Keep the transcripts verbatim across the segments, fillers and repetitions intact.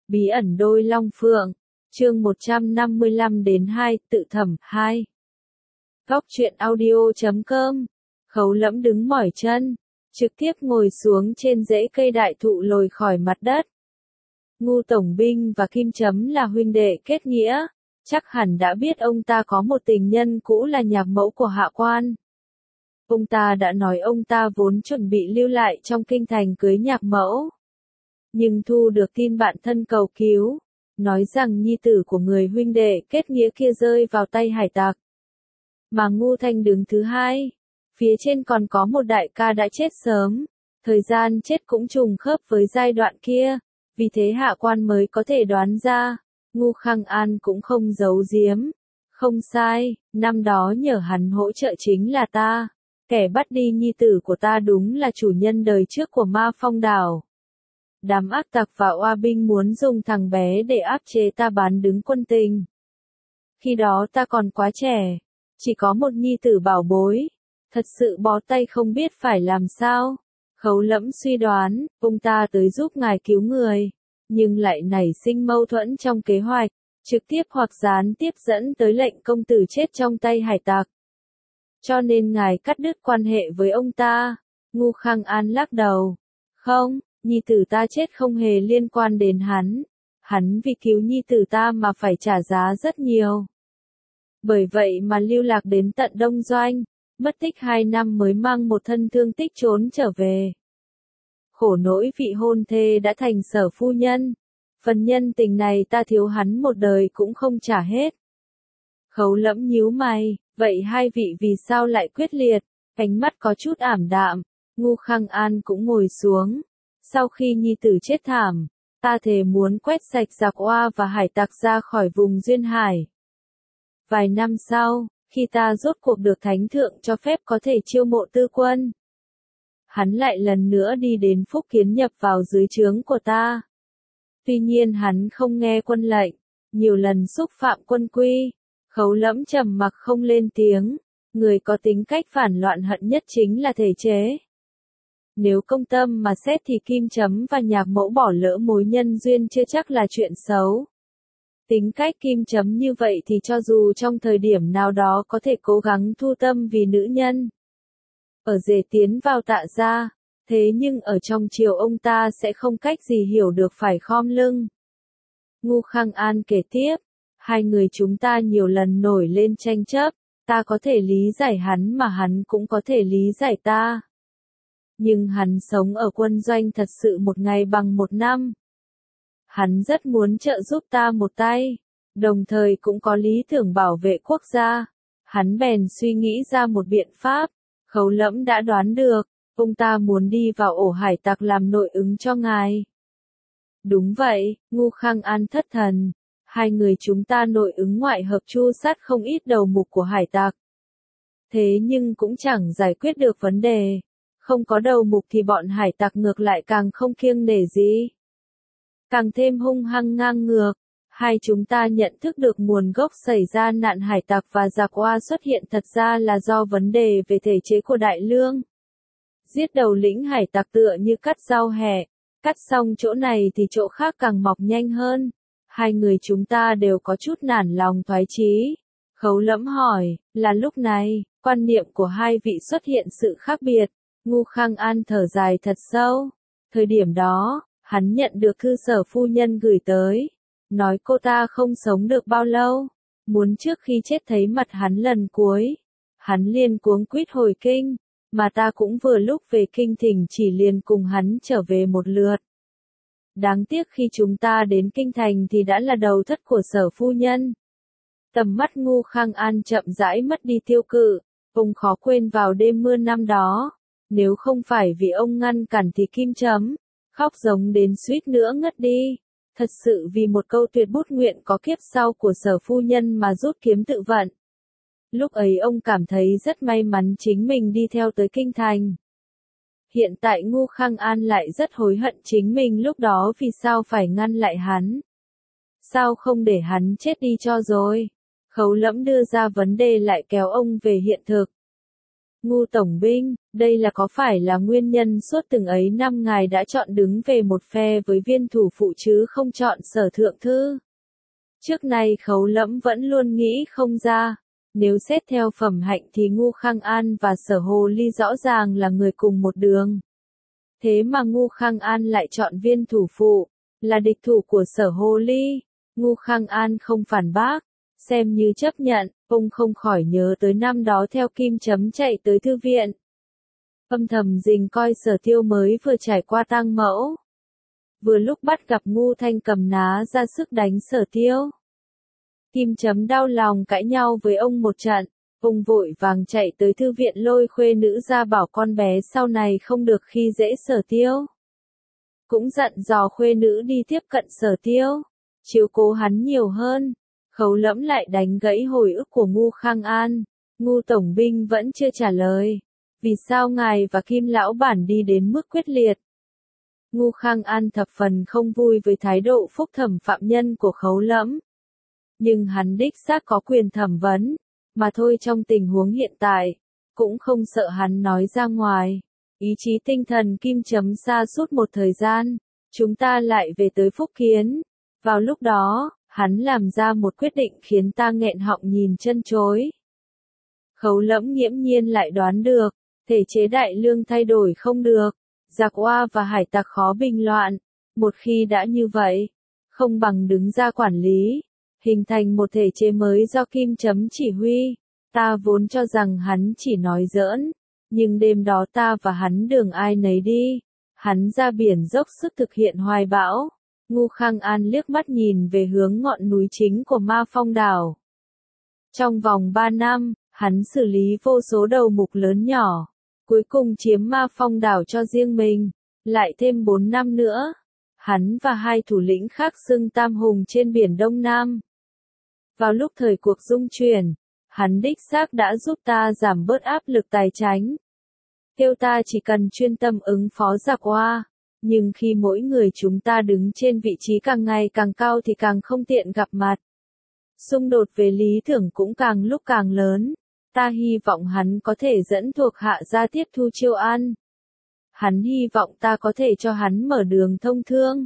Bí ẩn đôi long phượng, chương một trăm năm mươi lăm đến hai, tự thẩm hai. Góc truyện audio chấm com. Khấu Lẫm đứng mỏi chân, trực tiếp ngồi xuống trên rễ cây đại thụ lồi khỏi mặt đất. Ngu Tổng binh và Kim Chấm là huynh đệ kết nghĩa, chắc hẳn đã biết ông ta có một tình nhân cũ là nhạc mẫu của Hạ Quan. Ông ta đã nói ông ta vốn chuẩn bị lưu lại trong kinh thành cưới nhạc mẫu. Nhưng thu được tin bạn thân cầu cứu, nói rằng nhi tử của người huynh đệ kết nghĩa kia rơi vào tay hải tặc. Mà Ngu Thanh đứng thứ hai, phía trên còn có một đại ca đã chết sớm, thời gian chết cũng trùng khớp với giai đoạn kia, vì thế Hạ Quan mới có thể đoán ra, Ngu Khang An cũng không giấu giếm. Không sai, năm đó nhờ hắn hỗ trợ chính là ta, kẻ bắt đi nhi tử của ta đúng là chủ nhân đời trước của Ma Phong đảo. Đám ác tặc và oa binh muốn dùng thằng bé để áp chế ta bán đứng quân tình. Khi đó ta còn quá trẻ, chỉ có một nhi tử bảo bối, thật sự bó tay không biết phải làm sao. Khấu Lẫm suy đoán, ông ta tới giúp ngài cứu người, nhưng lại nảy sinh mâu thuẫn trong kế hoạch, trực tiếp hoặc gián tiếp dẫn tới lệnh công tử chết trong tay hải tặc. Cho nên ngài cắt đứt quan hệ với ông ta. Ngu Khang An lắc đầu. Không, nhi tử ta chết không hề liên quan đến hắn. Hắn vì cứu nhi tử ta mà phải trả giá rất nhiều. Bởi vậy mà lưu lạc đến tận Đông Doanh, mất tích hai năm mới mang một thân thương tích trốn trở về. Khổ nỗi vị hôn thê đã thành Sở phu nhân. Phần nhân tình này ta thiếu hắn một đời cũng không trả hết. Khấu Lẫm nhíu mày, vậy hai vị vì sao lại quyết liệt? Ánh mắt có chút ảm đạm. Ngu Khang An cũng ngồi xuống. Sau khi nhi tử chết thảm, ta thề muốn quét sạch giặc oa và hải tặc ra khỏi vùng duyên hải. Vài năm sau, khi ta rốt cuộc được thánh thượng cho phép có thể chiêu mộ tư quân, hắn lại lần nữa đi đến Phúc Kiến nhập vào dưới trướng của ta. Tuy nhiên hắn không nghe quân lệnh, nhiều lần xúc phạm quân quy. Khấu Lẫm trầm mặc không lên tiếng, người có tính cách phản loạn hận nhất chính là thể chế. Nếu công tâm mà xét thì Kim Chấm và nhạc mẫu bỏ lỡ mối nhân duyên chưa chắc là chuyện xấu. Tính cách Kim Chấm như vậy thì cho dù trong thời điểm nào đó có thể cố gắng thu tâm vì nữ nhân. Ở rể tiến vào Tạ gia, thế nhưng ở trong triều ông ta sẽ không cách gì hiểu được phải khom lưng. Ngu Khang An kể tiếp, hai người chúng ta nhiều lần nổi lên tranh chấp, ta có thể lý giải hắn mà hắn cũng có thể lý giải ta. Nhưng hắn sống ở quân doanh thật sự một ngày bằng một năm. Hắn rất muốn trợ giúp ta một tay, đồng thời cũng có lý tưởng bảo vệ quốc gia. Hắn bèn suy nghĩ ra một biện pháp. Khấu Lẫm đã đoán được, ông ta muốn đi vào ổ hải tặc làm nội ứng cho ngài. Đúng vậy, Ngu Khang An thất thần. Hai người chúng ta nội ứng ngoại hợp chu sát không ít đầu mục của hải tặc. Thế nhưng cũng chẳng giải quyết được vấn đề. Không có đầu mục thì bọn hải tặc ngược lại càng không kiêng nể gì. Càng thêm hung hăng ngang ngược. Hai chúng ta nhận thức được nguồn gốc xảy ra nạn hải tặc và giặc oa xuất hiện thật ra là do vấn đề về thể chế của Đại Lương. Giết đầu lĩnh hải tặc tựa như cắt rau hẹ, cắt xong chỗ này thì chỗ khác càng mọc nhanh hơn. Hai người chúng ta đều có chút nản lòng thoái chí. Khấu Lẫm hỏi, là lúc này, quan niệm của hai vị xuất hiện sự khác biệt. Ngu Khang An thở dài thật sâu. Thời điểm đó, hắn nhận được thư Sở phu nhân gửi tới. Nói cô ta không sống được bao lâu, muốn trước khi chết thấy mặt hắn lần cuối. Hắn liền cuống quýt hồi kinh, mà ta cũng vừa lúc về kinh thỉnh chỉ liền cùng hắn trở về một lượt. Đáng tiếc khi chúng ta đến kinh thành thì đã là đầu thất của Sở phu nhân. Tầm mắt Ngu Khang An chậm rãi mất đi tiêu cự, ông khó quên vào đêm mưa năm đó. Nếu không phải vì ông ngăn cản thì Kim Chấm khóc giống đến suýt nữa ngất đi. Thật sự vì một câu tuyệt bút nguyện có kiếp sau của Sở phu nhân mà rút kiếm tự vận. Lúc ấy ông cảm thấy rất may mắn chính mình đi theo tới kinh thành. Hiện tại Ngu Khang An lại rất hối hận chính mình lúc đó vì sao phải ngăn lại hắn. Sao không để hắn chết đi cho rồi? Khấu Lẫm đưa ra vấn đề lại kéo ông về hiện thực. Ngu tổng binh, đây là có phải là nguyên nhân suốt từng ấy năm ngài đã chọn đứng về một phe với viên thủ phụ chứ không chọn Sở thượng thư? Trước nay Khấu Lẫm vẫn luôn nghĩ không ra. Nếu xét theo phẩm hạnh thì Ngu Khang An và Sở Hồ Ly rõ ràng là người cùng một đường. Thế mà Ngu Khang An lại chọn viên thủ phụ, là địch thủ của Sở Hồ Ly. Ngu Khang An không phản bác, xem như chấp nhận, ông không khỏi nhớ tới năm đó theo Kim Chấm chạy tới thư viện. Âm thầm rình coi Sở Tiêu mới vừa trải qua tang mẫu. Vừa lúc bắt gặp Ngu Thanh cầm ná ra sức đánh Sở Tiêu. Kim Chấm đau lòng cãi nhau với ông một trận, ông vội vàng chạy tới thư viện lôi khuê nữ ra bảo con bé sau này không được khi dễ Sở Tiêu. Cũng dặn dò khuê nữ đi tiếp cận Sở Tiêu, chiếu cố hắn nhiều hơn. Khấu Lẫm lại đánh gãy hồi ức của Ngu Khang An. Ngu tổng binh vẫn chưa trả lời. Vì sao ngài và Kim lão bản đi đến mức quyết liệt? Ngu Khang An thập phần không vui với thái độ phúc thẩm phạm nhân của Khấu Lẫm. Nhưng hắn đích xác có quyền thẩm vấn, mà thôi trong tình huống hiện tại, cũng không sợ hắn nói ra ngoài. Ý chí tinh thần Kim Chấm sa sút một thời gian, chúng ta lại về tới Phúc Kiến. Vào lúc đó, hắn làm ra một quyết định khiến ta nghẹn họng nhìn chân chối. Khấu Lẫm nghiễm nhiên lại đoán được, thể chế đại lương thay đổi không được, giặc oa và hải tặc khó bình loạn. Một khi đã như vậy, không bằng đứng ra quản lý, hình thành một thể chế mới do Kim Chấm chỉ huy. Ta vốn cho rằng hắn chỉ nói giỡn, nhưng đêm đó ta và hắn đường ai nấy đi. Hắn ra biển dốc sức thực hiện hoài bão. Ngu Khang An liếc mắt nhìn về hướng ngọn núi chính của Ma Phong đảo. Trong vòng ba năm, hắn xử lý vô số đầu mục lớn nhỏ, cuối cùng chiếm Ma Phong đảo cho riêng mình. Lại thêm bốn năm nữa, hắn và hai thủ lĩnh khác xưng tam hùng trên biển Đông Nam. Vào lúc thời cuộc dung chuyển, hắn đích xác đã giúp ta giảm bớt áp lực tài chánh. Kêu ta chỉ cần chuyên tâm ứng phó giặc oa. Nhưng khi mỗi người chúng ta đứng trên vị trí càng ngày càng cao thì càng không tiện gặp mặt. Xung đột về lý tưởng cũng càng lúc càng lớn. Ta hy vọng hắn có thể dẫn thuộc hạ ra tiếp thu chiêu an. Hắn hy vọng ta có thể cho hắn mở đường thông thương.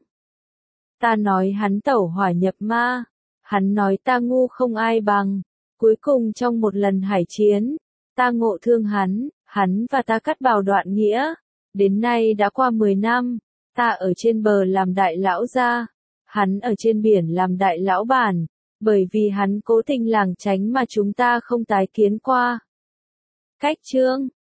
Ta nói hắn tẩu hỏa nhập ma. Hắn nói ta ngu không ai bằng. Cuối cùng trong một lần hải chiến, ta ngộ thương hắn, hắn và ta cắt bào đoạn nghĩa. Đến nay đã qua mười năm, ta ở trên bờ làm đại lão gia, hắn ở trên biển làm đại lão bản, bởi vì hắn cố tình lảng tránh mà chúng ta không tái kiến qua. Cách chương